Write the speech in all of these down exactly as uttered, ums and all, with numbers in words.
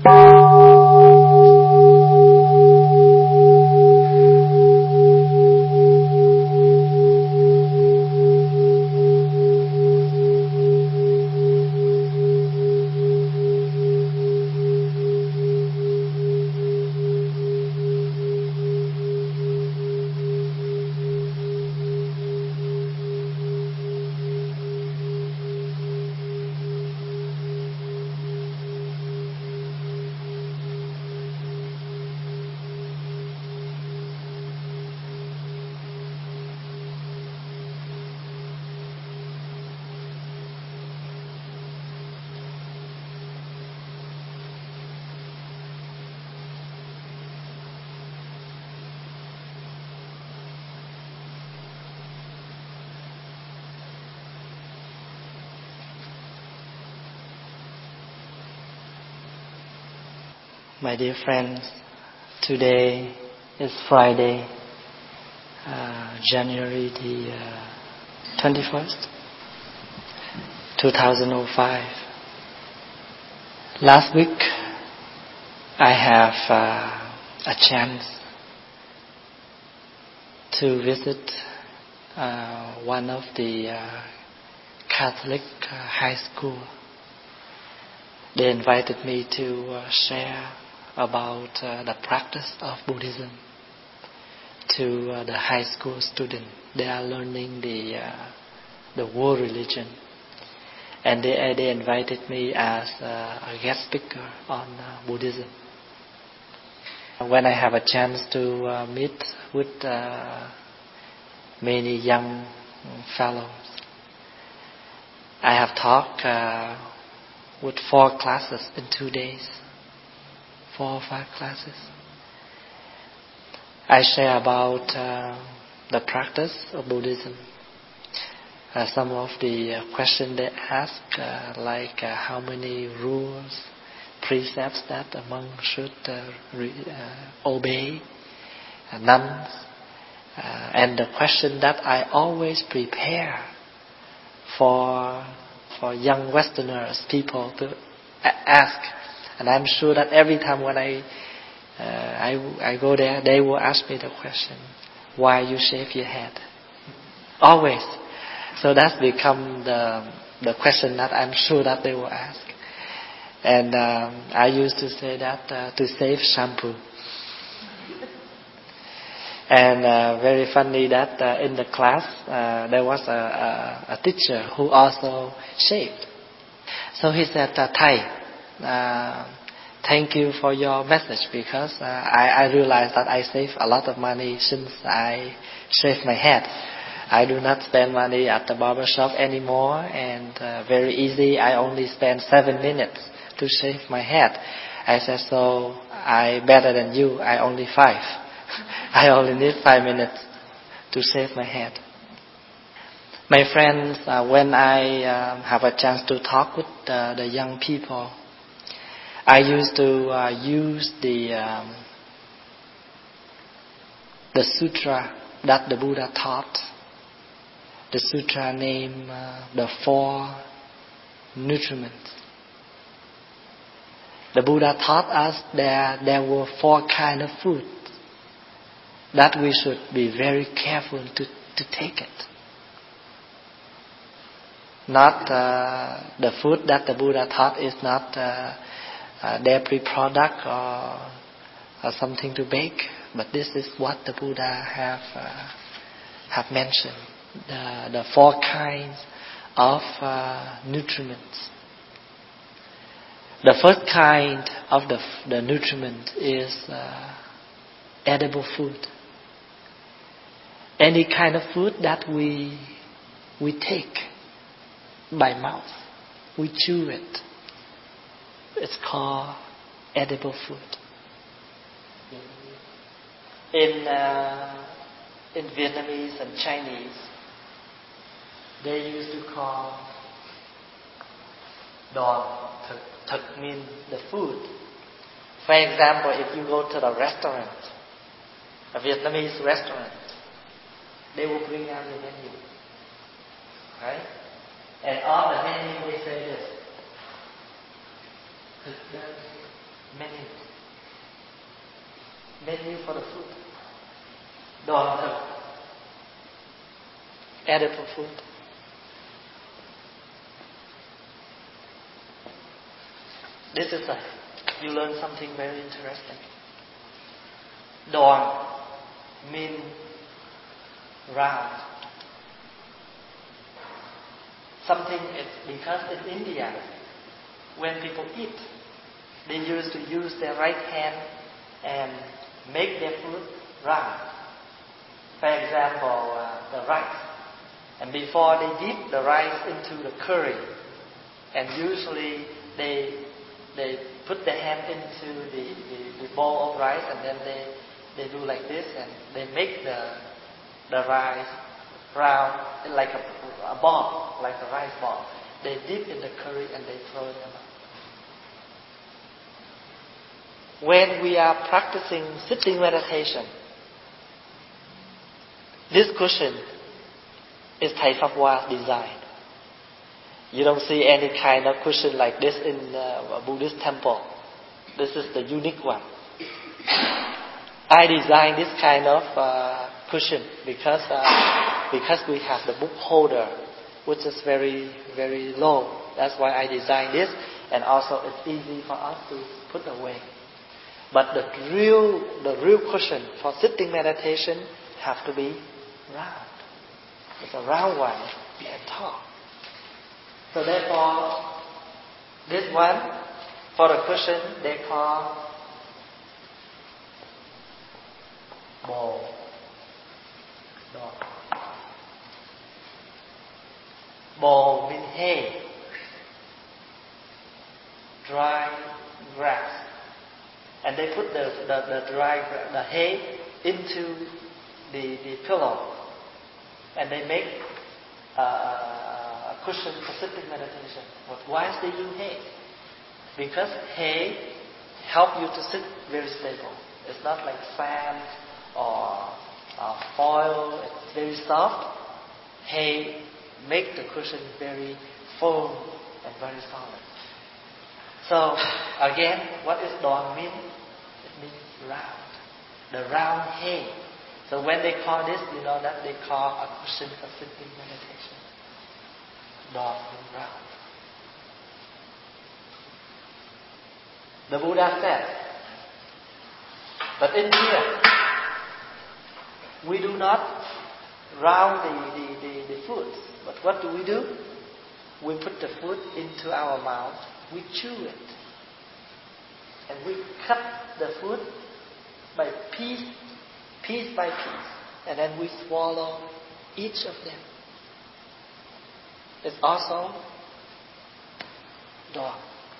My dear friends, today is Friday, uh, January the uh, twenty-first, two thousand five. Last week, I have uh, a chance to visit uh, one of the uh, Catholic uh, high school. They invited me to uh, share about uh, the practice of Buddhism to uh, the high school students. They are learning the uh, the world religion, and they uh, they invited me as uh, a guest speaker on uh, Buddhism. When I have a chance to uh, meet with uh, many young fellows, I have talked uh, with four classes in two days. Four or five classes. I share about uh, the practice of Buddhism. Uh, some of the uh, questions they ask, uh, like uh, how many rules, precepts that a monk should uh, re- uh, obey, uh, nuns, uh, and the question that I always prepare for for young Westerners, people to a- ask. And I'm sure that every time when I, uh, I I go there, they will ask me the question, why you shave your head? Always. So that's become the the question that I'm sure that they will ask. And um, I used to say that uh, to save shampoo. And uh, very funny that uh, in the class uh, there was a, a, a teacher who also shaved. So he said, uh, Thai, Uh, thank you for your message, because uh, I, I realized that I save a lot of money since I shave my head. I do not spend money at the barber shop anymore, and uh, very easy, I only spend seven minutes to shave my head. I said, so I better than you, I only five. I only need five minutes to shave my head. My friends, uh, when I uh, have a chance to talk with uh, the young people, I used to uh, use the um, the sutra that the Buddha taught. The sutra named uh, the Four Nutriments. The Buddha taught us that there were four kind of food that we should be very careful to, to take it. Not uh, the food that the Buddha taught is not Uh, Uh, dairy product or, or something to bake, but this is what the Buddha have uh, have mentioned, the the four kinds of uh, nutriments. The first kind of the the nutriment is uh, edible food. Any kind of food that we we take by mouth, we chew it. It's called edible food. In uh, in Vietnamese and Chinese, they used to call don thực, thực mean the food. For example, if you go to the restaurant, a Vietnamese restaurant, they will bring out the menu, right? And on the menu they say this: thực đơn, menu. Menu for the food. Đòn thực. Edible food. This is a, you learn something very interesting. Đòn mean round. Something is because in India, when people eat, they used to use their right hand and make their food round. For example, uh, the rice. And before they dip the rice into the curry, and usually they they put the hand into the, the, the bowl of rice, and then they they do like this, and they make the the rice round like a, a ball, like a rice ball. They dip in the curry and they throw them out. When we are practicing sitting meditation, this cushion is Thai Pháp design. You don't see any kind of cushion like this in a Buddhist temple. This is the unique one. I designed this kind of uh, cushion because uh, because we have the book holder, which is very very low. That's why I designed this, and also it's easy for us to put away. But the real the real cushion for sitting meditation have to be round. It's a round one and tall. So therefore, this one for the cushion they call bồ. Bồ means hay, dry grass. And they put the, the, the dry the hay into the, the pillow, and they make uh, a cushion for sitting meditation. But why they use hay? Because hay help you to sit very stable. It's not like sand or uh, foil. It's very soft. Hay make the cushion very firm and very solid. So again, what is Đòn mean? It means round. The round hay. So when they call this, you know that they call a cushion for sitting meditation. Đòn means round. The Buddha said, but in here, we do not round the, the, the, the food. But what do we do? We put the food into our mouth. We chew it. And we cut the food by piece, piece by piece. And then we swallow each of them. It's also Đòn.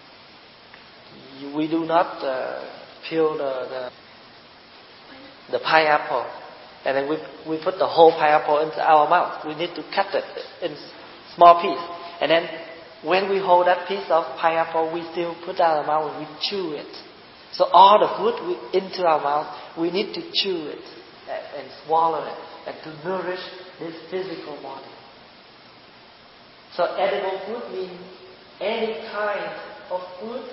We do not uh, peel the, the the pineapple, and then we we put the whole pineapple into our mouth. We need to cut it in small pieces, and then when we hold that piece of pineapple, we still put our mouth and we chew it. So all the food we, into our mouth, we need to chew it and, and swallow it, and to nourish this physical body. So edible food means any kind of food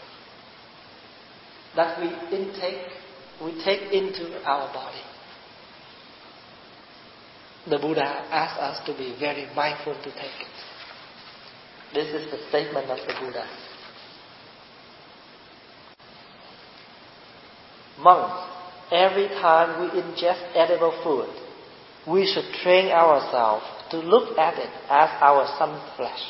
that we intake, we take into our body. The Buddha asks us to be very mindful to take it. This is the statement of the Buddha. Monks, every time we ingest edible food, we should train ourselves to look at it as our son's flesh.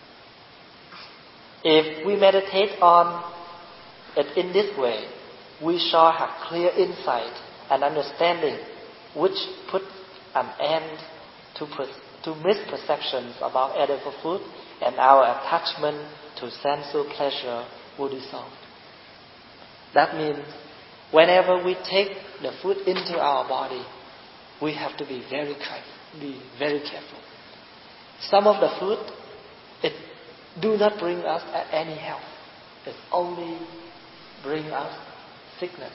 If we meditate on it in this way, we shall have clear insight and understanding, which put an end to, per- to misperceptions about edible food, and our attachment to sensual pleasure will dissolve. That means whenever we take the food into our body, we have to be very careful. Be very careful. Some of the food, it do not bring us any health. It only bring us sickness.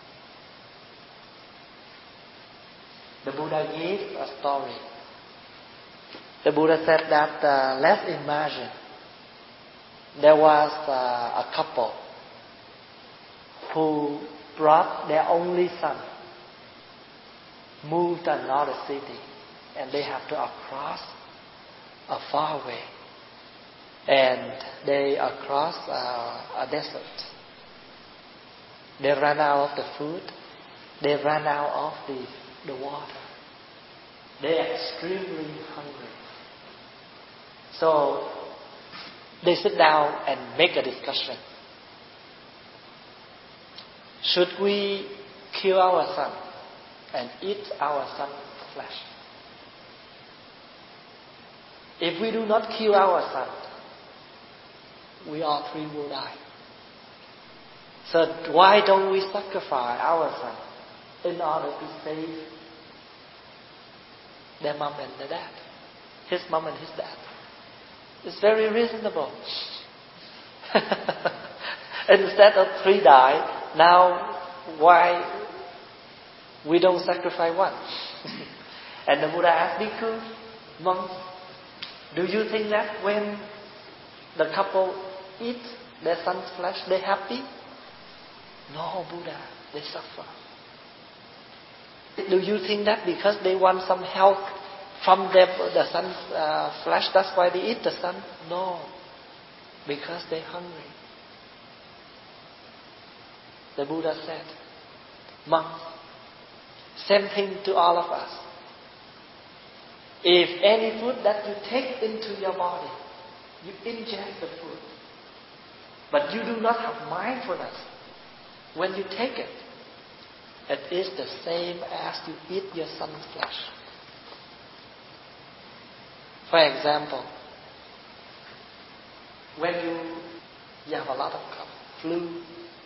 The Buddha gave a story. The Buddha said that uh, let's imagine there was uh, a couple. who brought their only son, moved to another city, and they have to cross a far way, and they across uh, a desert. They ran out of the food. They ran out of the, the water. They are extremely hungry. So they sit down and make a discussion. Should we kill our son and eat our son's flesh? If we do not kill our son, we all three will die. So why don't we sacrifice our son in order to save their mom and their dad? His mom and his dad. It's very reasonable. Instead of three die, now why we don't sacrifice one? And the Buddha asked Bhikkhu, monks, do you think that when the couple eat their son's flesh, they happy? No, Buddha, they suffer. Do you think that because they want some help from their, the son's uh, flesh, that's why they eat the son? No, because they're hungry. The Buddha said, monks, same thing to all of us. If any food that you take into your body, you ingest the food, but you do not have mindfulness when you take it, it is the same as you eat your son's flesh. For example, when you, you have a lot of flu,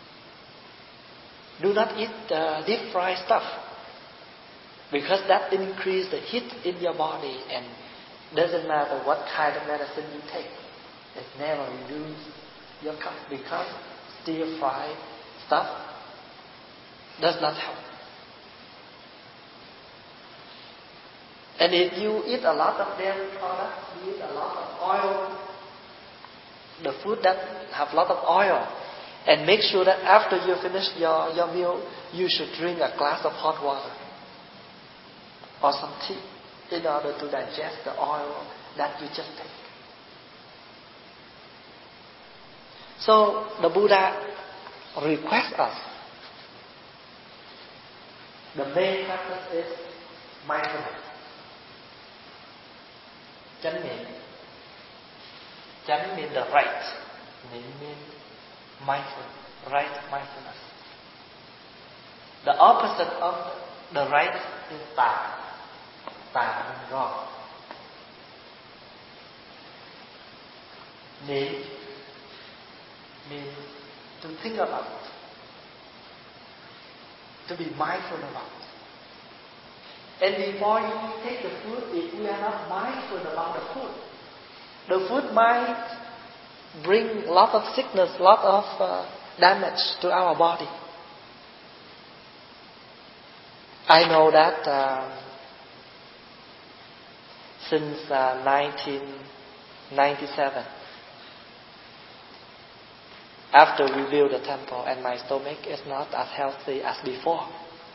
do not eat the deep fried stuff, because that increases the heat in your body, and doesn't matter what kind of medicine you take, it never reduces your cough, because stir fried stuff does not help. And if you eat a lot of dairy products, you eat a lot of oil, the food that have a lot of oil, and make sure that after you finish your, your meal, you should drink a glass of hot water or some tea in order to digest the oil that you just take. So the Buddha requests us. The main practice is mindfulness. Chánh niệm. Chánh means the right. Niệm means mindful, right mindfulness. The opposite of the right is tà. Tà means wrong. Niệm means to think about, to be mindful about. And before you take the food, if we are not mindful about the food, the food might bring a lot of sickness, a lot of uh, damage to our body. I know that uh, since uh, nineteen ninety-seven, after we built the temple, and my stomach is not as healthy as before.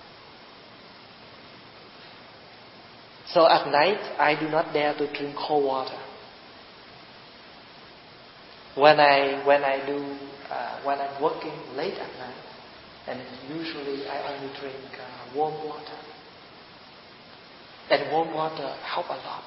So at night, I do not dare to drink cold water. When I when I do uh, when I'm working late at night, and usually I only drink uh, warm water. And warm water help a lot.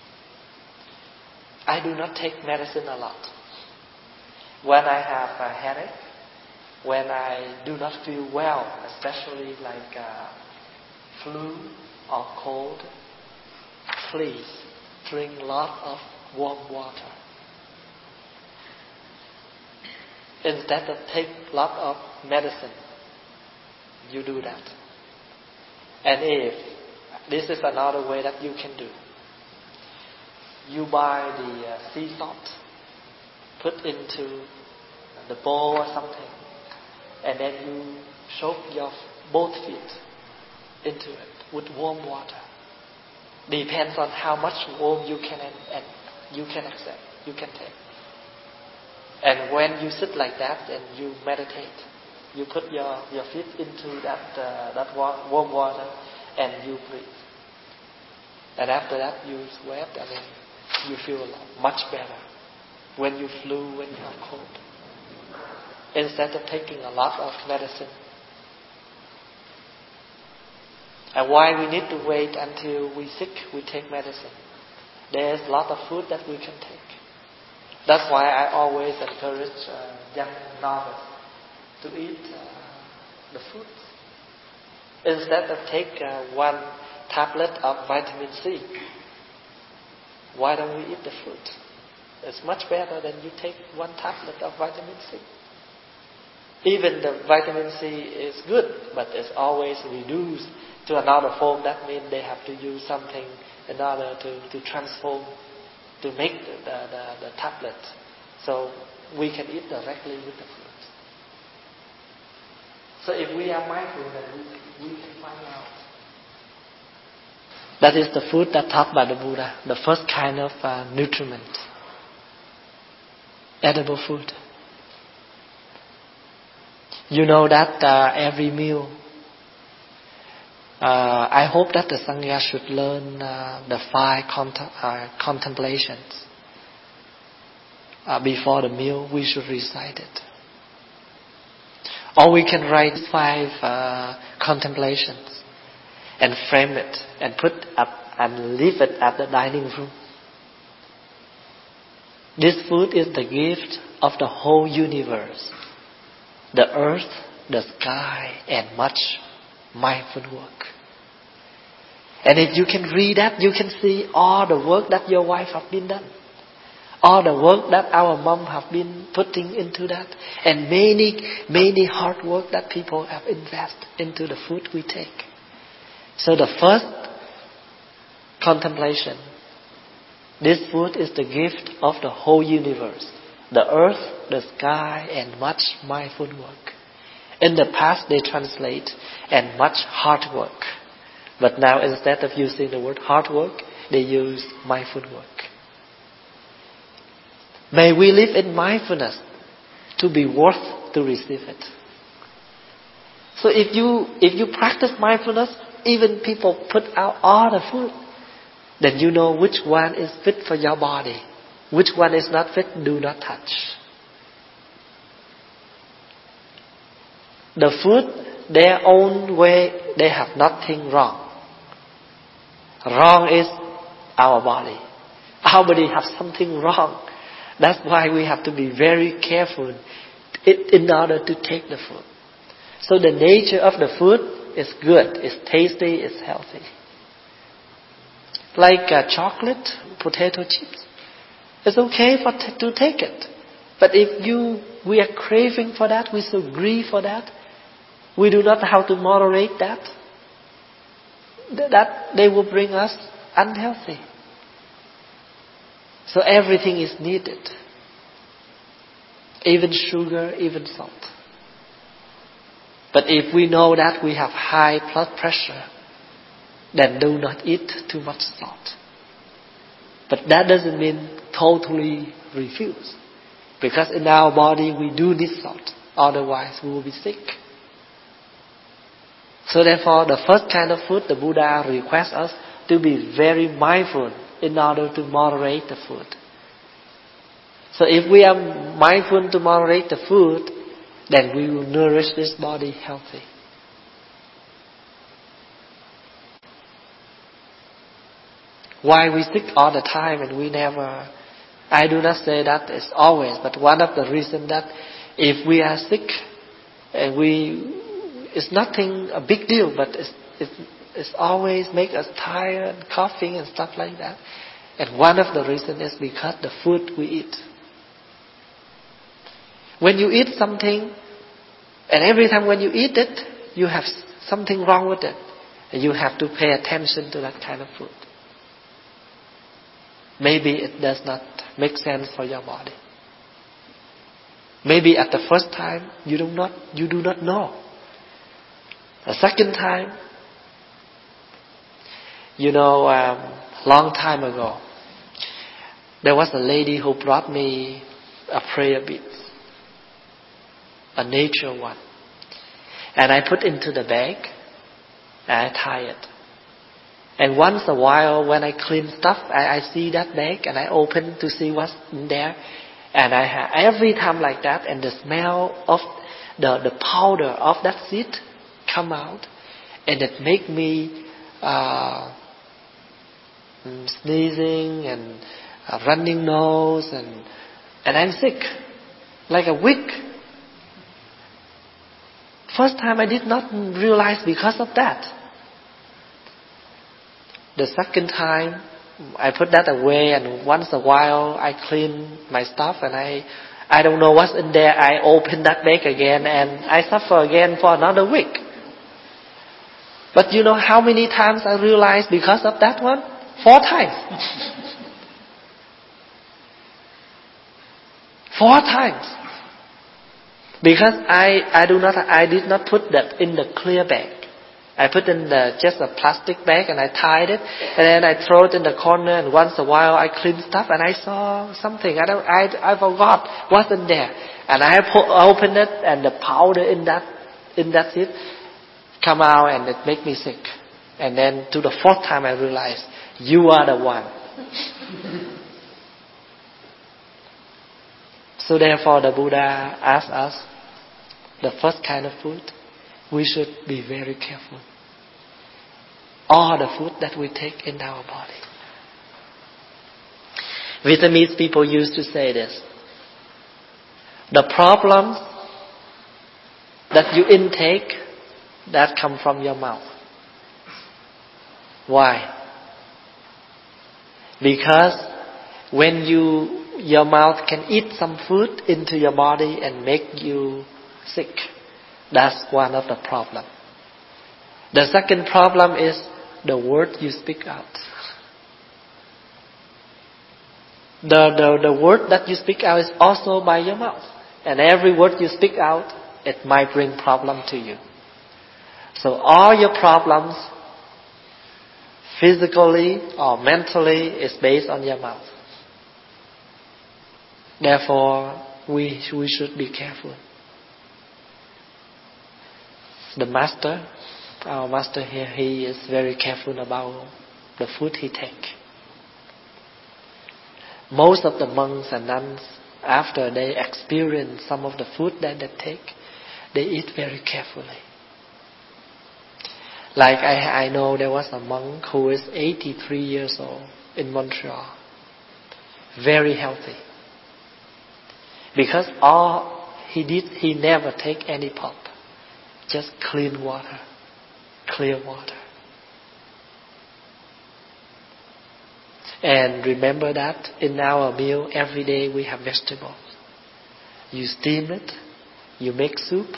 I do not take medicine a lot. When I have a headache, when I do not feel well, especially like uh, flu or cold, please drink a lot of warm water. Instead of take a lot of medicine, you do that. And if this is another way that you can do, you buy the uh, sea salt, put into the bowl or something, and then you soak your both feet into it with warm water. Depends on how much warm you can and, and you can accept, you can take. And when you sit like that and you meditate, You put your, your feet into that uh, that warm water and you breathe. And after that you sweat and then you feel much better when you flu, when you have cold. Instead of taking a lot of medicine. And why we need to wait until we sick, we take medicine. There's a lot of food that we can take. That's why I always encourage uh, young novices to eat uh, the fruits. Instead of take uh, one tablet of vitamin C, why don't we eat the fruit? It's much better than you take one tablet of vitamin C. Even the vitamin C is good, but it's always reduced to another form. That means they have to use something in order to, to transform, to make the, the, the, the tablet. So we can eat directly with the fruit. So if we are mindful, then we, we can find out. That is the food that taught by the Buddha, the first kind of uh, nutriment. Edible food. You know that uh, every meal, uh, I hope that the Sangha should learn uh, the five cont- uh, contemplations. Uh, before the meal, we should recite it. Or we can write five uh, contemplations and frame it and put up and leave it at the dining room. This food is the gift of the whole universe. The earth, the sky, and much mindful work. And if you can read that, you can see all the work that your wife have been done. All the work that our mom have been putting into that. And many, many hard work that people have invested into the food we take. So the first contemplation, this food is the gift of the whole universe. The earth, the sky, and much mindful work. In the past they translate, and much hard work. But now instead of using the word hard work, they use mindful work. May we live in mindfulness to be worth to receive it. So if you if you practice mindfulness, even people put out all the food, then you know which one is fit for your body. Which one is not fit, do not touch. The food, their own way, they have nothing wrong. Wrong is our body. Our body has something wrong. That's why we have to be very careful in order to take the food. So the nature of the food is good, it's tasty, it's healthy. Like uh, chocolate, potato chips. It's okay for t- to take it. But if you we are craving for that, we so grieve for that, we do not know how to moderate that, that they will bring us unhealthy. So everything is needed. Even sugar, even salt. But if we know that we have high blood pressure, then do not eat too much salt. But that doesn't mean totally refuse. Because in our body we do need salt. Otherwise we will be sick. So therefore the first kind of food the Buddha requests us to be very mindful in order to moderate the food. So if we are mindful to moderate the food, then we will nourish this body healthy. Why we sick all the time and we never... I do not say that it's always, but one of the reasons that if we are sick, and we, it's nothing a big deal, but it's, it's, it's always make us tired, coughing and stuff like that. And one of the reasons is because the food we eat. When you eat something, and every time when you eat it, you have something wrong with it. And you have to pay attention to that kind of food. Maybe it does not make sense for your body. Maybe at the first time you do not you do not know. The second time, you know, um, long time ago, there was a lady who brought me a prayer bead, a nature one. And I put into the bag, and I tie it. And once a while, when I clean stuff, I, I see that bag, and I open to see what's in there. And I have, every time like that, and the smell of the, the powder of that seed come out, and it make me uh, sneezing and uh, running nose, and and I'm sick, like a week. First time I did not realize because of that. The second time, I put that away, and once a while I clean my stuff, and I I don't know what's in there. I open that bag again, and I suffer again for another week. But you know how many times I realized because of that one? Four times. Four times. Because I, I do not I did not put that in the clear bag. I put in the just a plastic bag, and I tied it, and then I throw it in the corner, and once a while I clean stuff, and I saw something. I don't I I forgot what's in there. And I opened it, and the powder in that in that seed come out, and it make me sick. And then to the fourth time I realized, you are the one. So therefore the Buddha asked us, the first kind of food, we should be very careful. All the food that we take in our body. Vietnamese people used to say this. The problems that you intake, that come from your mouth. Why? Because when you your mouth can eat some food into your body and make you sick, that's one of the problem. The second problem is the word you speak out. The, the, the word that you speak out is also by your mouth. And every word you speak out, it might bring problem to you. So all your problems, physically or mentally, is based on your mouth. Therefore, we we should be careful. The master, our master here, he is very careful about the food he takes. Most of the monks and nuns, after they experience some of the food that they take, they eat very carefully. Like I, I know there was a monk who is eighty-three years old in Montreal. Very healthy. Because all he did, he never take any pop. Just clean water. Clear water. And remember that in our meal every day we have vegetables. You steam it, you make soup,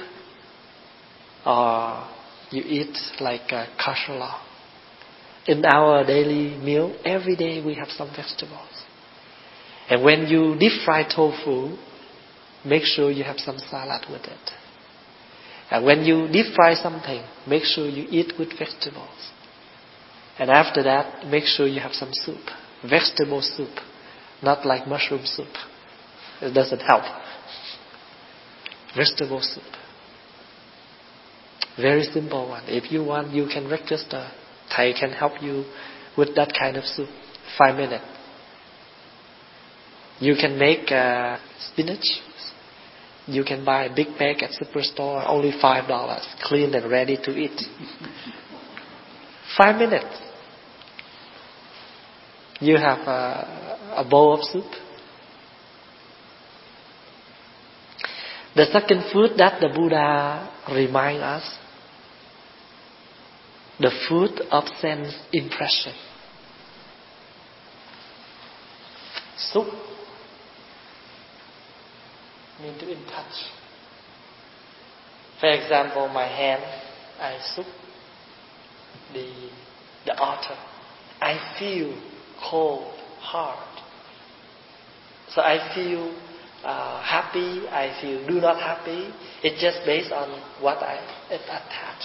or you eat like a casserole. In our daily meal, every day we have some vegetables. And when you deep fry tofu, make sure you have some salad with it. And when you deep fry something, make sure you eat with vegetables. And after that, make sure you have some soup. Vegetable soup. Not like mushroom soup. It doesn't help. Vegetable soup. Very simple one. If you want, you can register. Thai can help you with that kind of soup. Five minutes. You can make uh, spinach. You can buy a big bag at superstore, only five dollars, clean and ready to eat. Five minutes. You have a, a bowl of soup. The second food that the Buddha reminds us, the food of sense impression. Soup. Mean to in touch. For example, my hand, I soup the the altar. I feel cold, hard. So I feel uh, happy, I feel do not happy. It's just based on what I it attach.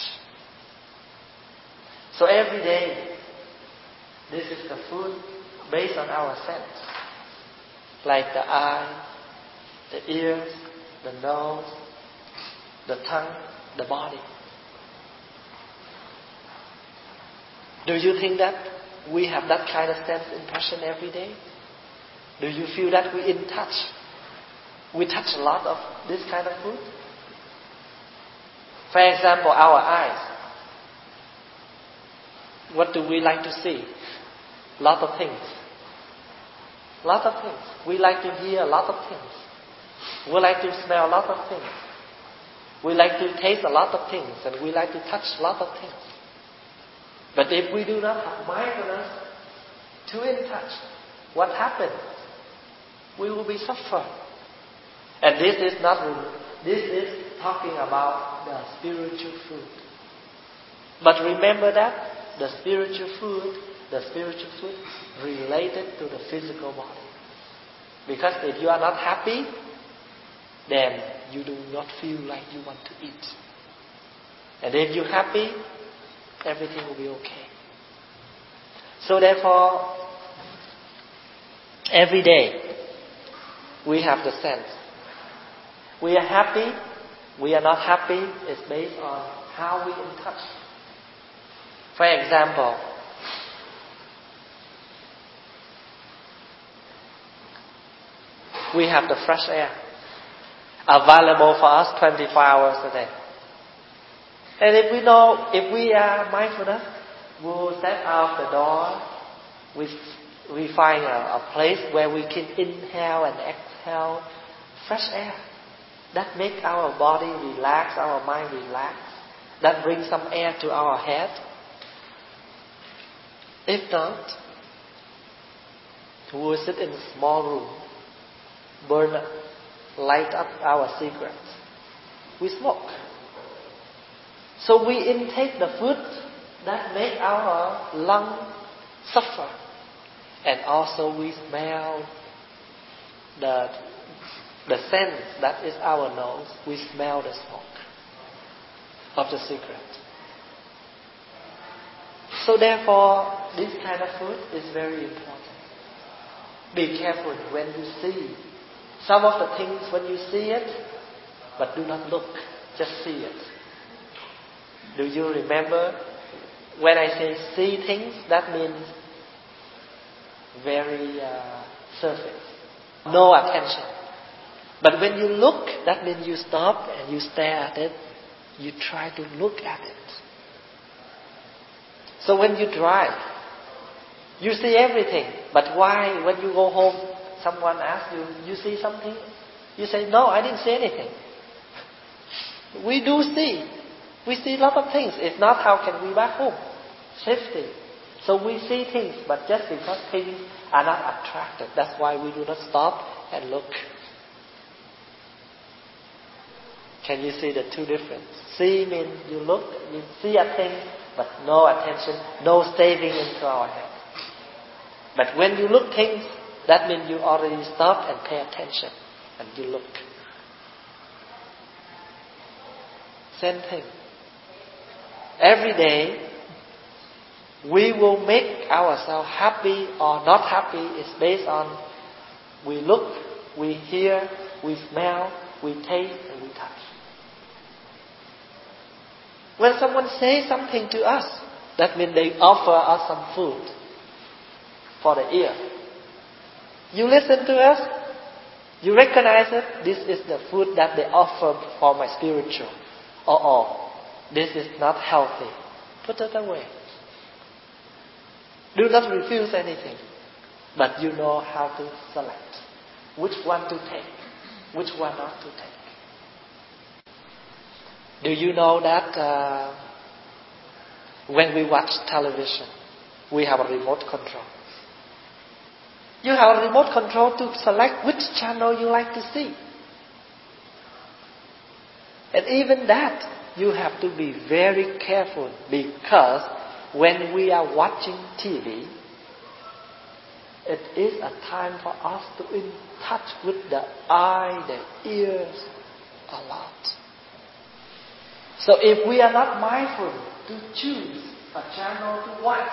So every day, this is the food based on our sense. Like the eye, the ears, the nose, the tongue, the body. Do you think that we have that kind of sense impression every day? Do you feel that we in touch? We touch a lot of this kind of food? For example, our eyes. What do we like to see? Lot of things. Lot of things. We like to hear a lot of things. We like to smell a lot of things. We like to taste a lot of things. And we like to touch a lot of things. But if we do not have mindfulness to in touch, what happens? We will be suffering. And this is not, this is talking about the spiritual food. But remember that the spiritual food, the spiritual food related to the physical body. Because if you are not happy, then you do not feel like you want to eat. And if you're happy, everything will be okay. So therefore, every day we have the sense. We are happy, we are not happy, is based on how we in touch. For example, we have the fresh air available for us twenty-four hours a day. And if we know, if we are mindful enough, we will step out the door. We, we find a, a place where we can inhale and exhale fresh air. That makes our body relax, our mind relax. That brings some air to our head. If not, we will sit in a small room, burn, light up our cigarettes. We smoke. So we intake the food that make our lung suffer. And also we smell the, the scent that is our nose. We smell the smoke of the cigarette. So therefore, this kind of food is very important. Be careful when you see some of the things, when you see it, but do not look, just see it. Do you remember when I say see things, that means very uh, surface, no attention. But when you look, that means you stop and you stare at it, you try to look at it. So when you drive, you see everything. But why, when you go home, someone asks you, you see something? You say, no, I didn't see anything. We do see. We see a lot of things. If not, how can we back home? Safety. So we see things, but just because things are not attractive, that's why we do not stop and look. Can you see the two differences? See means you look, you see a thing, but no attention, no saving into our head. But when you look things, that means you already stop and pay attention, and you look. Same thing. Every day, we will make ourselves happy or not happy is based on we look, we hear, we smell, we taste, and we touch. When someone says something to us, that means they offer us some food for the ear. You listen to us, you recognize it, this is the food that they offer for my spiritual. Oh, oh, this is not healthy. Put it away. Do not refuse anything. But you know how to select. Which one to take, which one not to take. Do you know that uh, when we watch television, we have a remote control. You have a remote control to select which channel you like to see. And even that, you have to be very careful, because when we are watching T V, it is a time for us to in touch with the eye, the ears a lot. So if we are not mindful to choose a channel to watch,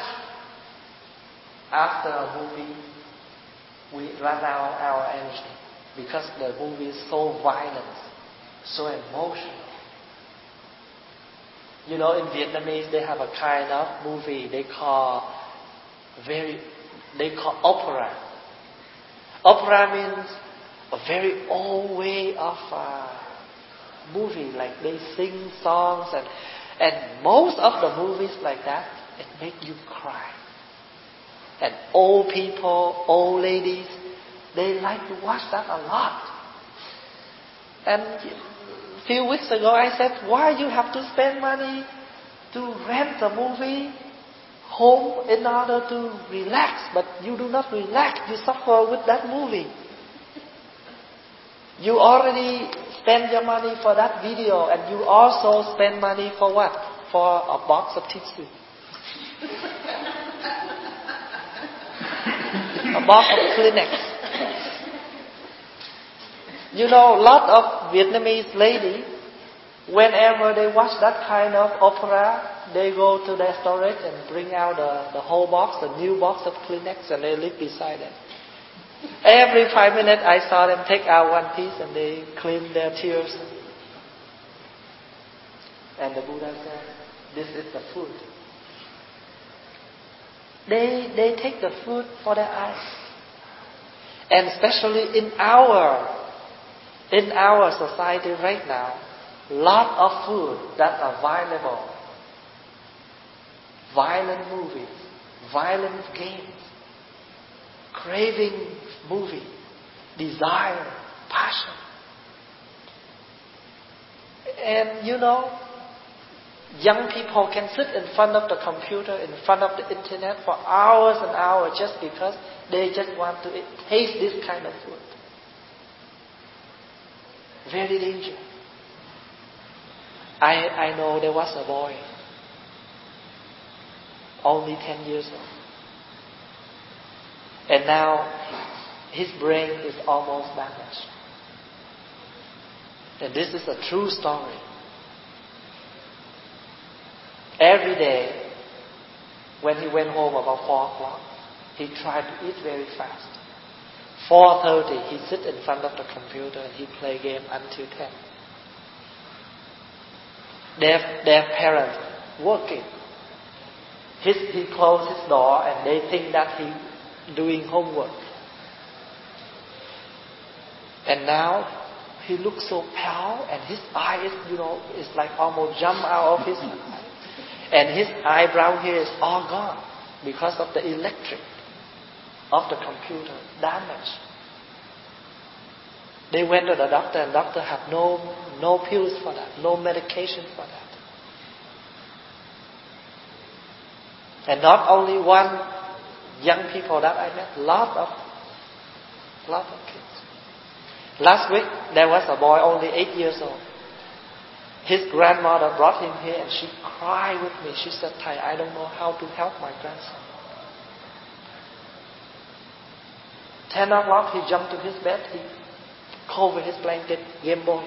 after a movie, we run out our energy because the movie is so violent, so emotional. You know, in Vietnamese they have a kind of movie they call very, they call opera. Opera means a very old way of uh, movie, like they sing songs and and most of the movies like that, it make you cry. And old people, old ladies, they like to watch that a lot. And a few weeks ago I said, why you have to spend money to rent a movie home in order to relax, but you do not relax, you suffer with that movie. You already spend your money for that video, and you also spend money for what? For a box of tissue. A box of Kleenex. You know, a lot of Vietnamese ladies, whenever they watch that kind of opera, they go to their storage and bring out the, the whole box, the new box of Kleenex, and they live beside it. Every five minutes I saw them take out one piece and they clean their tears. And the Buddha said, this is the food. They, they take the food for their eyes. And especially in our, in our society right now, lot of food that are violent, violent movies, violent games, craving movie, desire, passion. And you know, young people can sit in front of the computer, in front of the internet for hours and hours just because they just want to taste this kind of food. Very dangerous. I, I know there was a boy, only ten years old. And now his brain is almost damaged. And this is a true story. Every day, when he went home about four o'clock, he tried to eat very fast. four thirty, he sit in front of the computer and he play game until ten. Their, their parents working. His, he closed his door and they think that he doing homework. And now he looks so pale and his eye is, you know, is like almost jump out of his eye. And his eyebrow here is all gone because of the electric of the computer damage. They went to the doctor and doctor had no no pills for that, no medication for that. And not only one young people that I met, lot of lot of kids. Last week there was a boy only eight years old. His grandmother brought him here and she cried with me. She said, "Thai, I don't know how to help my grandson." Ten o'clock he jumped to his bed, he covered his blanket, Game Boy.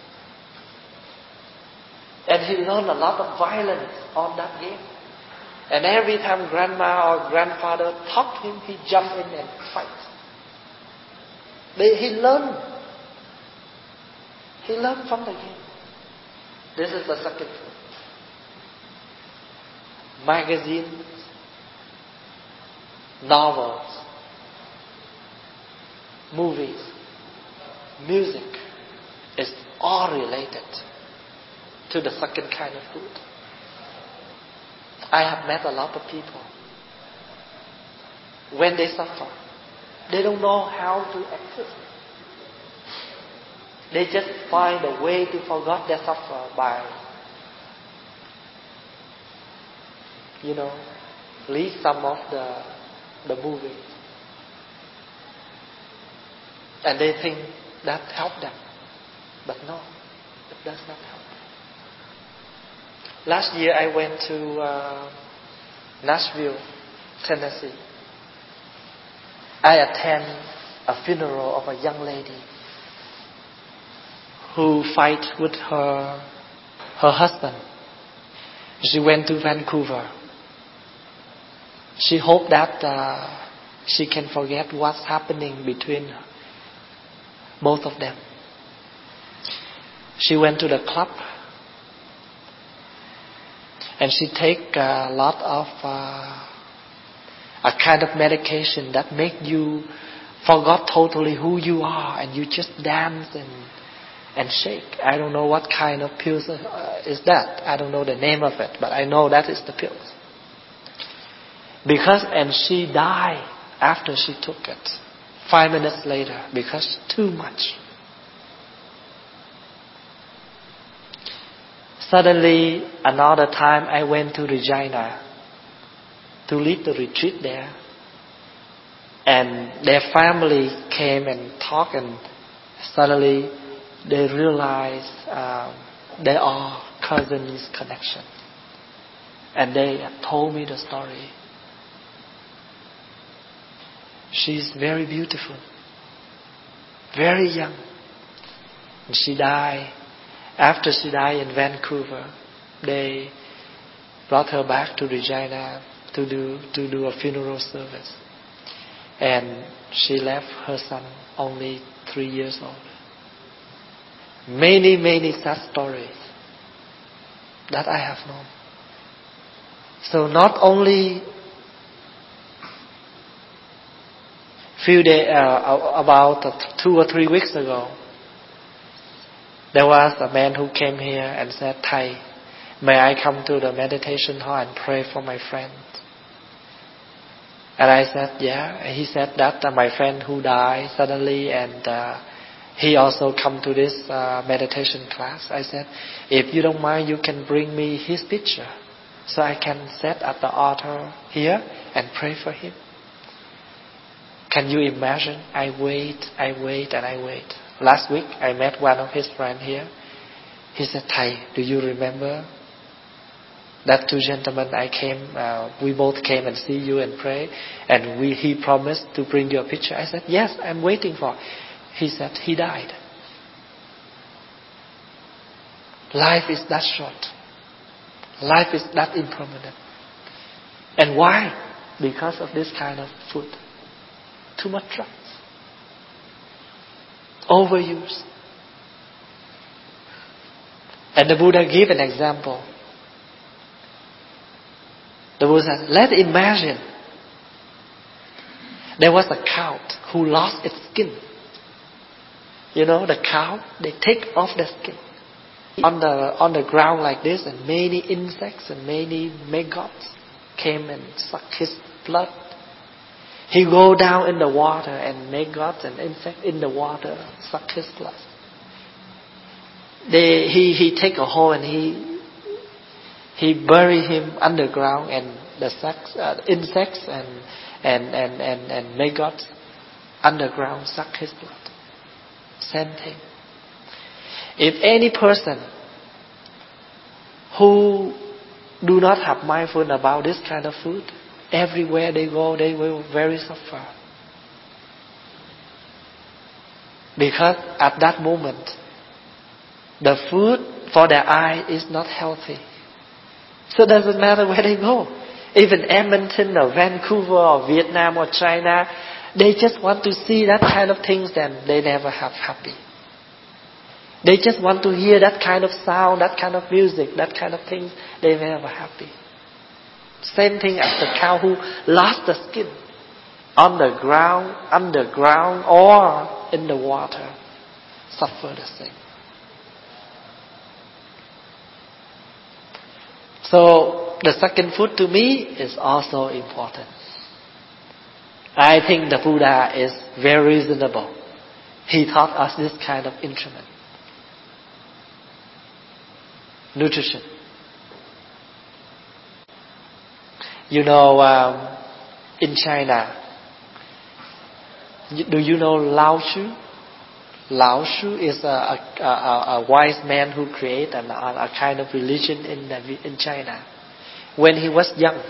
And he learned a lot of violence on that game. And every time grandma or grandfather talked to him, he jumped in and fight. They, he learned. He learned from the game. This is the second thing. Magazines, novels, movies, music is all related to the second kind of food. I have met a lot of people. When they suffer, they don't know how to exist. They just find a way to forget their suffer by, you know, read some of the the movies. And they think that helps them. But no, it does not help. Last year I went to uh, Nashville, Tennessee. I attended a funeral of a young lady who fight with her her husband. She went to Vancouver. She hoped that uh, she can forget what's happening between both of them. She went to the club. And she take a lot of uh, a kind of medication that make you forgot totally who you are, and you just dance and and shake. I don't know what kind of pills uh, is that. I don't know the name of it, but I know that is the pills. Because and she died after she took it. Five minutes later, because too much. Suddenly, another time I went to Regina to lead the retreat there. And their family came and talked, and suddenly they realized um, they are cousins connection. And they told me the story. She's very beautiful, very young. And she died. After she died in Vancouver, they brought her back to Regina to do to do a funeral service. And she left her son only three years old. Many, many such stories that I have known. So not only few days, uh, about two or three weeks ago, there was a man who came here and said, "Thai, may I come to the meditation hall and pray for my friend?" And I said, "Yeah." And he said that uh, my friend who died suddenly, and uh, he also come to this uh, meditation class. I said, "If you don't mind, you can bring me his picture, so I can sit at the altar here and pray for him." Can you imagine? I wait, I wait, and I wait. Last week, I met one of his friends here. He said, "Thai, do you remember that two gentlemen I came, uh, we both came and see you and pray, and we, he promised to bring you a picture?" I said, "Yes, I'm waiting for." He said, "He died." Life is that short. Life is that impermanent. And why? Because of this kind of food. Too much drugs. Overuse. And the Buddha gave an example. The Buddha said, let's imagine there was a cow who lost its skin. You know, the cow, they take off the skin on the on the ground like this, and many insects and many maggots came and sucked his blood. He go down in the water, and maggots and insects in the water suck his blood. They, he he take a hole and he he bury him underground, and the sucks, uh, insects and and, and and and maggots underground suck his blood. Same thing. If any person who do not have mindfulness about this kind of food, everywhere they go, they will very suffer. Because at that moment, the food for their eye is not healthy. So it doesn't matter where they go. Even Edmonton or Vancouver or Vietnam or China, they just want to see that kind of things, and they never have happy. They just want to hear that kind of sound, that kind of music, that kind of things, they never happy. Same thing as the cow who lost the skin on the ground, underground, or in the water, suffer the same. So the second food to me is also important. I think the Buddha is very reasonable. He taught us this kind of instrument. Nutrition. You know, um, in China, do you know Lao Tzu? Lao Tzu is a, a, a, a wise man who created a, a kind of religion in, the, in China. When he was young,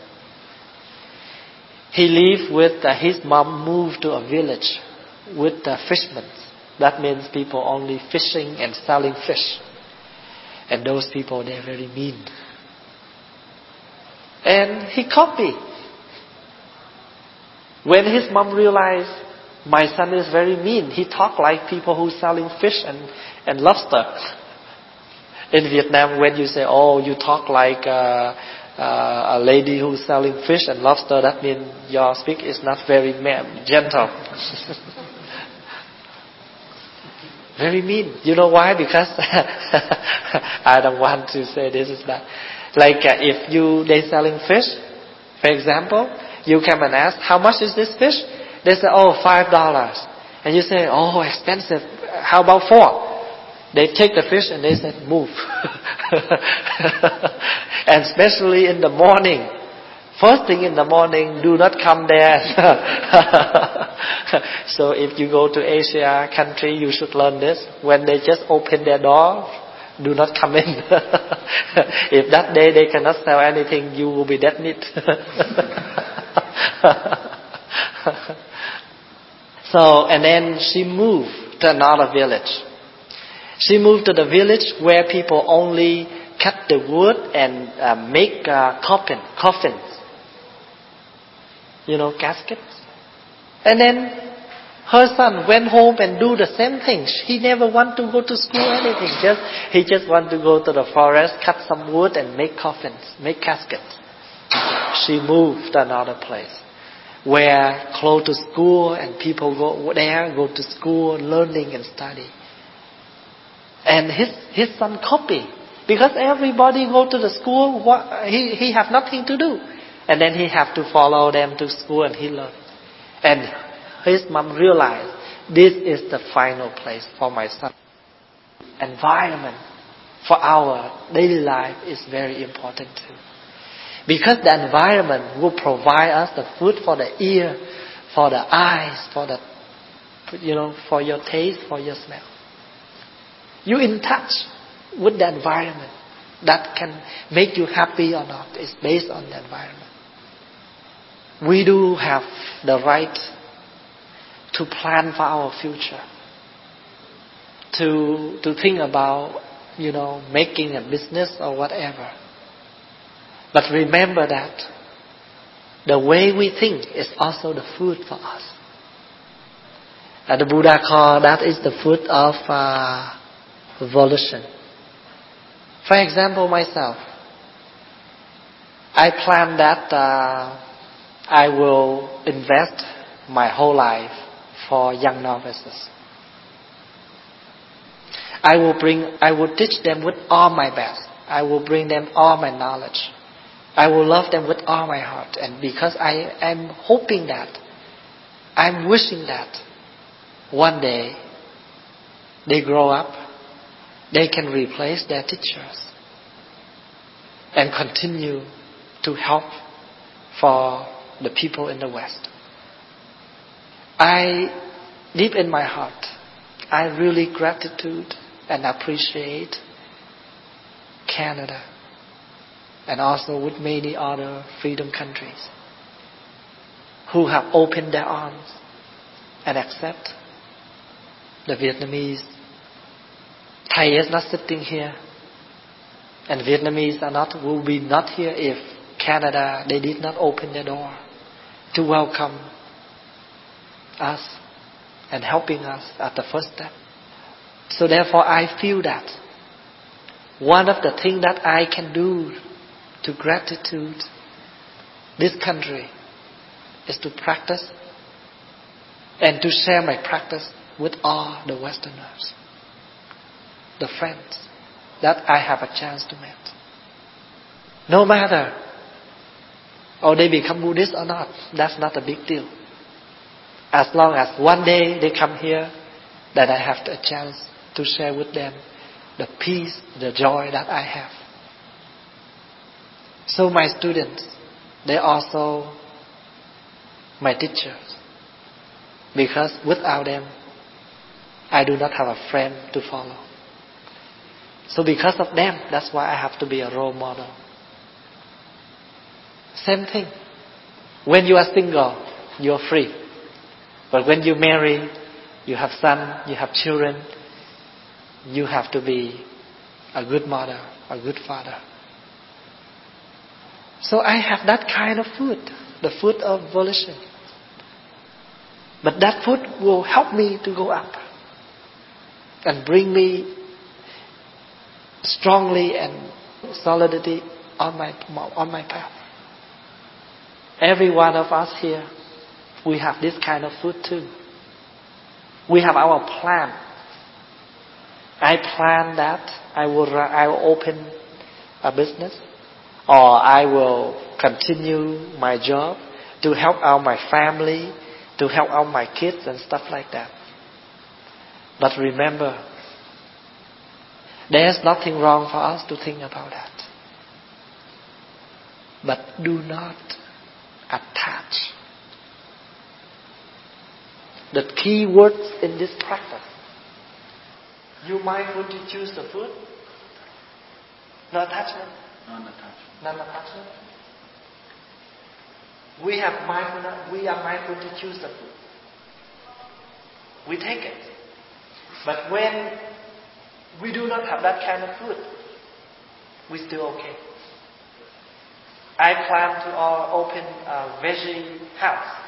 he lived with uh, his mom, moved to a village with uh, fishermen. That means people only fishing and selling fish. And those people, they're very mean. And he copied. When his mom realized, my son is very mean, he talked like people who selling fish and, and lobster. In Vietnam, when you say, "Oh, you talk like uh, uh, a lady who's selling fish and lobster," that means your speak is not very gentle. Very mean. You know why? Because I don't want to say this is that. Like uh, if you they selling fish, for example, you come and ask, "How much is this fish?" They say, "Oh, five dollars." And you say, "Oh, expensive. How about four?" They take the fish and they say, "Move." And especially in the morning. First thing in the morning, do not come there. So if you go to Asia country, you should learn this. When they just open their door, do not come in. If that day they cannot sell anything, you will be dead meat. So, and then she moved to another village. She moved to the village where people only cut the wood and uh, make uh, coffin, coffins. You know, caskets. And then her son went home and do the same thing. He never want to go to school or anything. Just he just want to go to the forest, cut some wood and make coffins, make caskets. She moved to another place where close to school and people go there, go to school, learning and study. And his his son copy. Because everybody go to the school, what, he, he have nothing to do. And then he have to follow them to school and he learn. And his mom realized, this is the final place for my son. Environment for our daily life is very important too. Because the environment will provide us the food for the ear, for the eyes, for the, you know, for your taste, for your smell. You in touch with the environment that can make you happy or not. It's based on the environment. We do have the right to plan for our future, to to think about, you know, making a business or whatever. But remember that the way we think is also the food for us. And the Buddha called that is the food of uh, volition. For example, myself, I plan that uh, I will invest my whole life for young novices. I will bring, I will teach them with all my best. I will bring them all my knowledge. I will love them with all my heart. And because I am hoping that, I'm wishing that one day they grow up, they can replace their teachers and continue to help for the people in the West. I, deep in my heart, I really gratitude and appreciate Canada and also with many other freedom countries who have opened their arms and accept the Vietnamese. Thai is not sitting here, and Vietnamese are not will be not here if Canada they did not open their door to welcome us and helping us at the first step. So therefore, I feel that one of the things that I can do to gratitude this country is to practice and to share my practice with all the Westerners, the friends that I have a chance to meet. No matter or they become Buddhist or not, that's not a big deal. As long as one day they come here, that I have a chance to share with them the peace, the joy that I have. So my students, they also my teachers. Because without them, I do not have a friend to follow. So because of them, that's why I have to be a role model. Same thing. When you are single, you are free. But when you marry, you have son, you have children, you have to be a good mother, a good father. So I have that kind of food, the food of volition. But that food will help me to go up and bring me strongly and solidity on my on my path. Every one of us here, we have this kind of food too. We have our plan. I plan that I will I will open a business, or I will continue my job to help out my family, to help out my kids and stuff like that. But remember, there's nothing wrong for us to think about that. But do not attach. The key words in this practice. You mindful to choose the food? No attachment? Non-attachment. Non-attachment. We have mindfulness. We are mindful to choose the food. We take it. But when we do not have that kind of food, we still okay. I plan to uh, open a veggie house.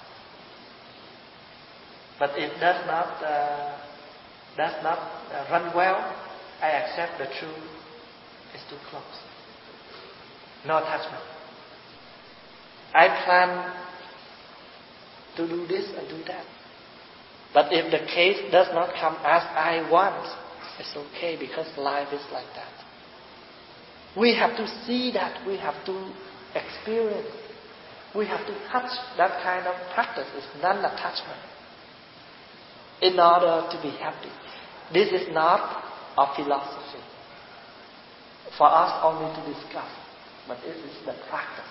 But it does not uh, does not uh, run well. I accept the truth is too close. No attachment. I plan to do this and do that. But if the case does not come as I want, it's okay because life is like that. We have to see that. We have to experience. We have to touch that kind of practice. It's non-attachment. In order to be happy. This is not a philosophy for us only to discuss, but it is the practice.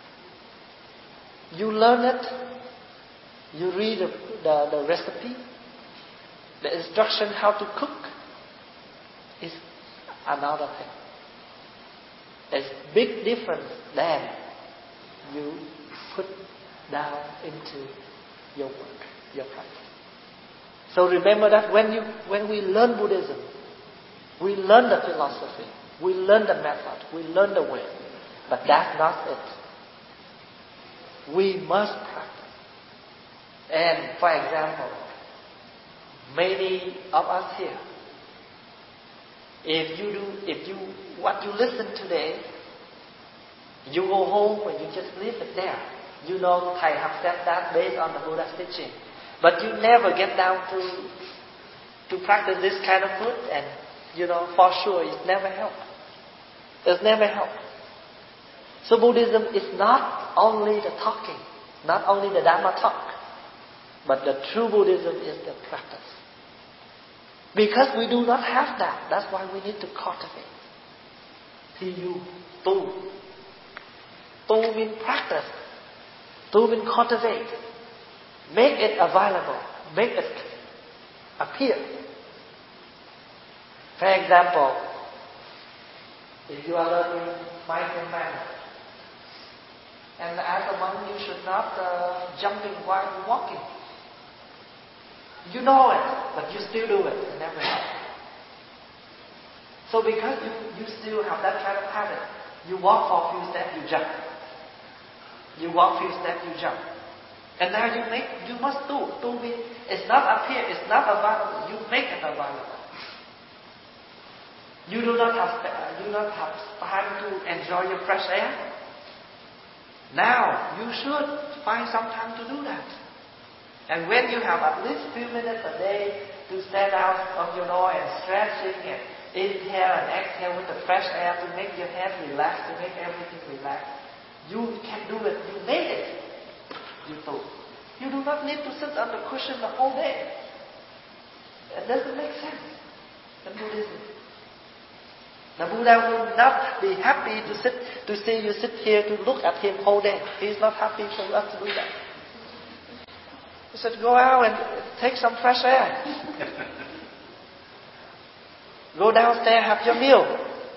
You learn it, you read the, the, the recipe, the instruction how to cook is another thing. There's big difference than you put down into your work, your practice. So remember that when you when we learn Buddhism, we learn the philosophy, we learn the method, we learn the way. But that's not it. We must practice. And for example, many of us here, if you do, if you what you listen today, you go home and you just leave it there. You know, Thầy have said that based on the Buddha's teaching. But you never get down to to practice this kind of food, and you know for sure it never helps. It never helps. So Buddhism is not only the talking, not only the Dharma talk, but the true Buddhism is the practice. Because we do not have that, that's why we need to cultivate. T U, tu. Tu means practice. Tu means cultivate. Make it available. Make it appear. For example, if you are learning mindful manner, and as a monk you should not uh, jumping while walking. You know it, but you still do it. It never happens. So because you, you still have that kind of habit, you walk for a few steps, you jump. You walk a few steps, you jump. And now you make, you must do. Do means it's not up here, it's not available. You make it available. You do not have, you do not have time to enjoy your fresh air. Now you should find some time to do that. And when you have at least few minutes a day to stand out of your door and stretching and inhale and exhale with the fresh air to make your head relax, to make everything relax, you can do it. You made it. You do. You do not need to sit on the cushion the whole day. It doesn't make sense in Buddhism. The Buddha will not be happy to sit to see you sit here to look at him whole day. He is not happy for us to do that. He said, go out and take some fresh air. Go downstairs, have your meal.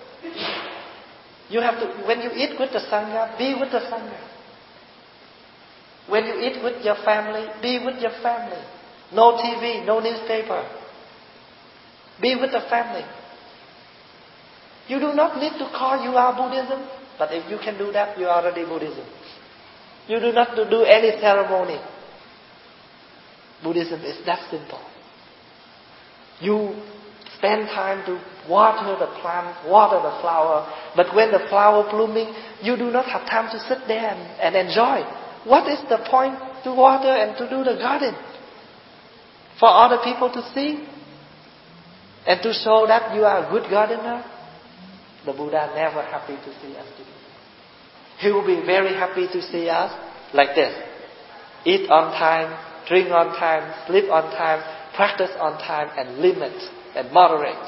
You have to, when you eat with the Sangha, be with the Sangha. When you eat with your family, be with your family. No T V, no newspaper. Be with the family. You do not need to call you are Buddhism, but if you can do that, you are already Buddhism. You do not do any ceremony. Buddhism is that simple. You spend time to water the plant, water the flower. But when the flower blooming, you do not have time to sit there and, and enjoy. What is the point to water and to do the garden? For other people to see? And to show that you are a good gardener? The Buddha never happy to see us do that. He will be very happy to see us like this. Eat on time, drink on time, sleep on time, practice on time, and limit and moderate.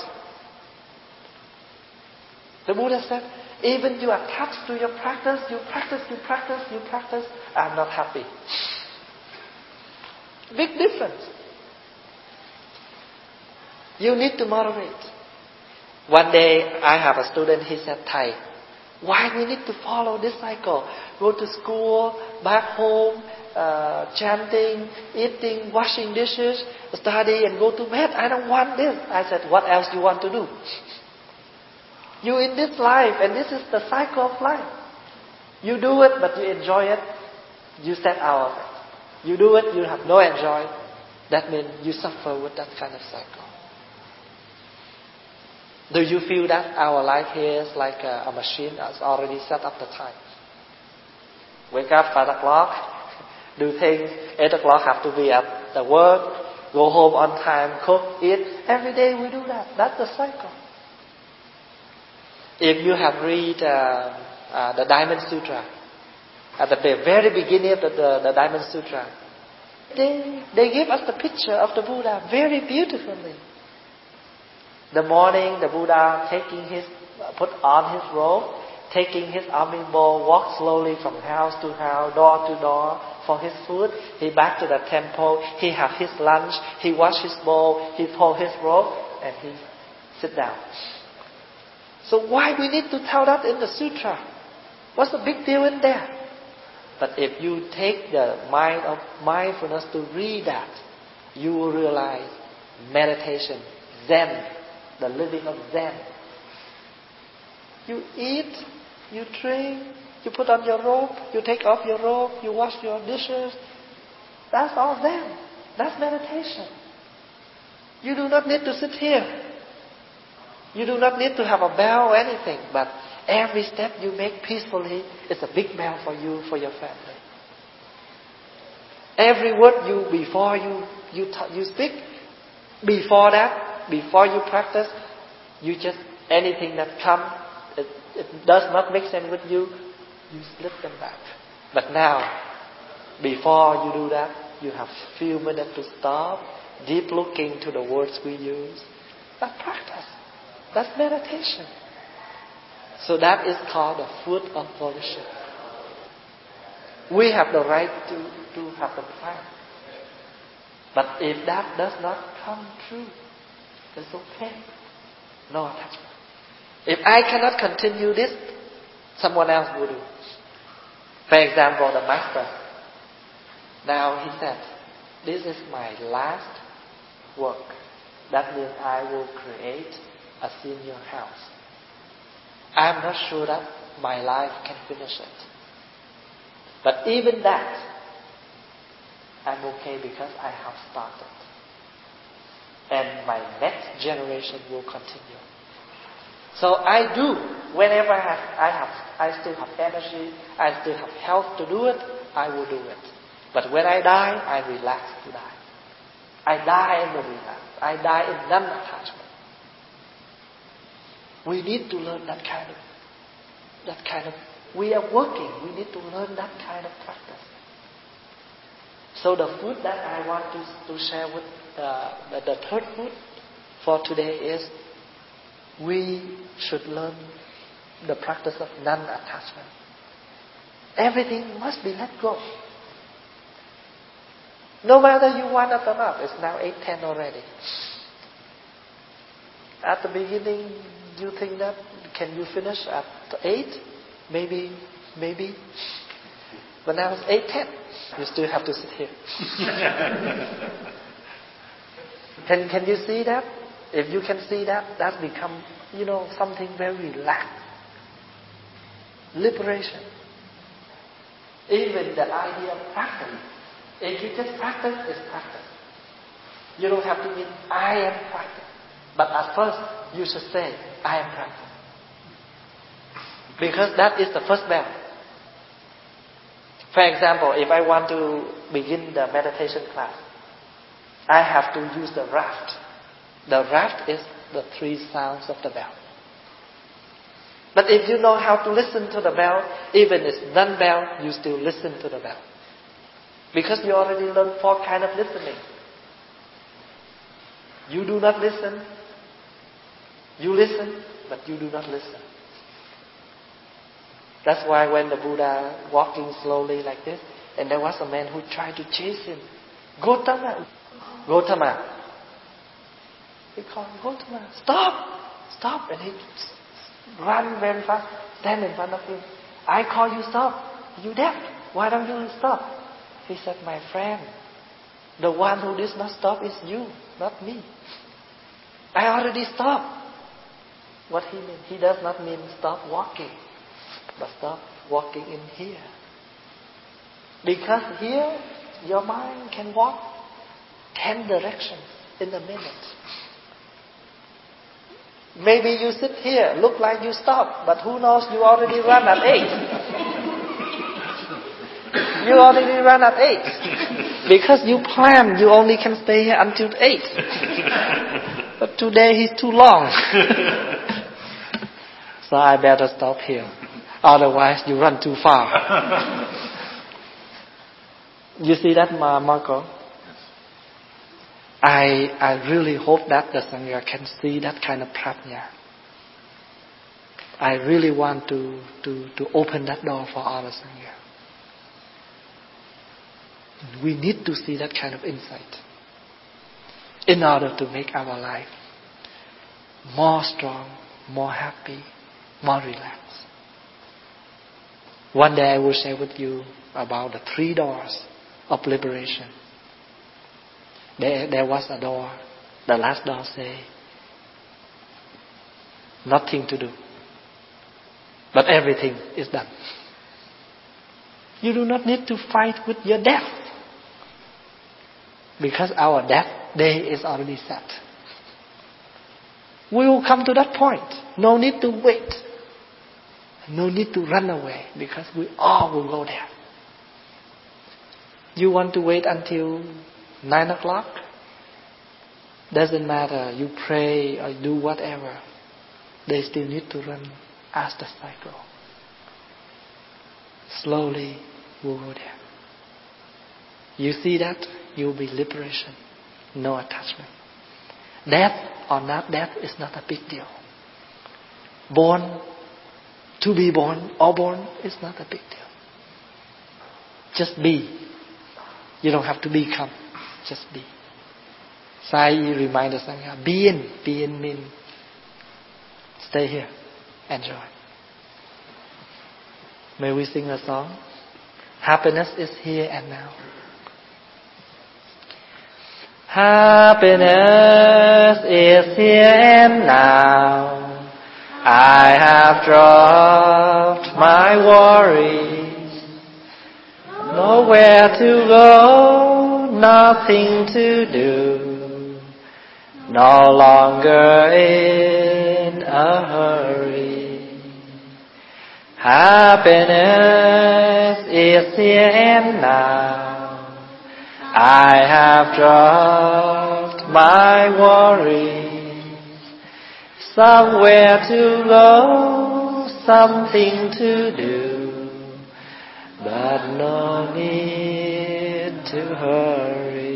The Buddha said, even you are attached to your practice, you practice, you practice, you practice, I'm not happy. Big difference. You need to moderate. One day, I have a student, he said, Thầy, why we need to follow this cycle? Go to school, back home, uh, chanting, eating, washing dishes, study and go to bed. I don't want this. I said, what else you want to do? You in this life, and this is the cycle of life. You do it, but you enjoy it, you step out of it. You do it, you have no enjoy. That means you suffer with that kind of cycle. Do you feel that our life here is like a, a machine that's already set up the time? Wake up five o'clock, do things, eight o'clock have to be at the work, go home on time, cook, eat. Every day we do that. That's the cycle. If you have read uh, uh, the Diamond Sutra, at the very beginning of the, the, the Diamond Sutra, they, they give us the picture of the Buddha very beautifully. The morning, the Buddha taking his, put on his robe, taking his arming bowl, walk slowly from house to house, door to door for his food. He back to the temple, he have his lunch, he wash his bowl, he fold his robe, and he sit down. So why we need to tell that in the sutra? What's the big deal in there? But if you take the mind of mindfulness to read that, you will realize meditation, Zen, the living of Zen. You eat, you drink, you put on your robe, you take off your robe, you wash your dishes. That's all Zen. That's meditation. You do not need to sit here. You do not need to have a bell or anything, but every step you make peacefully is a big bell for you, for your family. Every word you, before you, you, t- you speak, before that, before you practice, you just, anything that comes, it, it does not make sense with you, you slip them back. But now, before you do that, you have few minutes to stop, deep looking to the words we use. That's practice. That's meditation. So that is called the fruit of volition. We have the right to, to have the plan. But if that does not come true, it's okay. No attachment. If I cannot continue this, someone else will do. For example, the master. Now he said, this is my last work. That means I will create a senior house. I'm not sure that my life can finish it. But even that, I'm okay because I have started. And my next generation will continue. So I do, whenever I have, I have, I still have energy, I still have health to do it, I will do it. But when I die, I relax to die. I die in the relax. I die in non-attachment. We need to learn that kind of, that kind of, we are working, we need to learn that kind of practice. So the food that I want to, to share with, uh, the, the third food for today is, we should learn the practice of non-attachment. Everything must be let go. No matter you want it or not, it's now eight ten already. At the beginning, you think that, can you finish at eight? Maybe, maybe. But now it's eight ten. You still have to sit here. can, can you see that? If you can see that, that's become, you know, something very relaxed. Liberation. Even the idea of practice. If you just practice, it's practice. You don't have to mean, I am practice. But at first, you should say, I am practicing. Because that is the first bell. For example, if I want to begin the meditation class, I have to use the raft. The raft is the three sounds of the bell. But if you know how to listen to the bell, even if it's non-bell, you still listen to the bell. Because you already learned four kinds of listening. You do not listen. You listen, but you do not listen. That's why when the Buddha walking slowly like this, and there was a man who tried to chase him. Gautama! Gautama! He called, Gautama, stop! Stop! And he ran very fast, stand in front of him. I call you stop. You deaf. Why don't you stop? He said, my friend, the one who does not stop is you, not me. I already stopped. What he means? He does not mean stop walking, but stop walking in here. Because here, your mind can walk ten directions in a minute. Maybe you sit here, look like you stop, but who knows, you already run at eight. You already run at eight. Because you planned, you only can stay here until eight. But today he's too long. So I better stop here. Otherwise you run too far. You see that, Marco? I I really hope that the Sangha can see that kind of prajna. I really want to, to, to open that door for all the Sangha. We need to see that kind of insight in order to make our life more strong, more happy, more relaxed. One day I will share with you about the three doors of liberation. There, there was a door. The last door say, nothing to do. But everything is done. You do not need to fight with your death. Because our death day is already set. We will come to that point. No need to wait. No need to run away. Because we all will go there. You want to wait until Nine o'clock? Doesn't matter. You pray or do whatever. They still need to run as the cycle. Slowly we'll go there. You see that? You'll be liberation. No attachment. Death or not death is not a big deal. Born, to be born or born is not a big deal. Just be. You don't have to become. Just be. Sai remind us, being, being means stay here, enjoy. May we sing a song? Happiness is here and now. Happiness is here and now. I have dropped my worries. Nowhere to go, nothing to do. No longer in a hurry. Happiness is here and now. I have dropped my worries. Somewhere to go, something to do, but no need to hurry.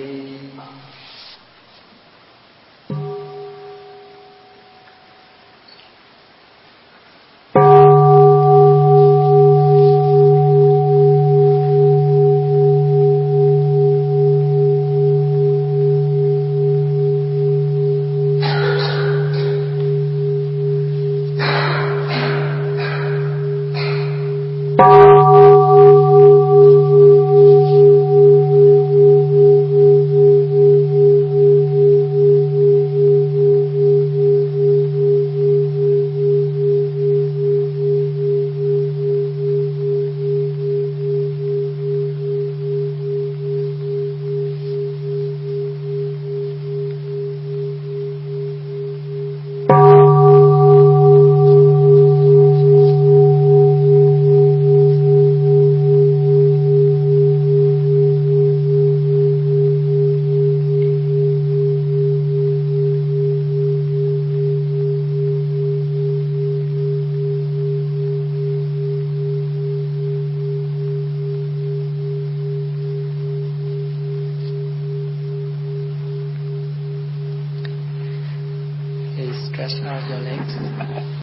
stretch out your legs.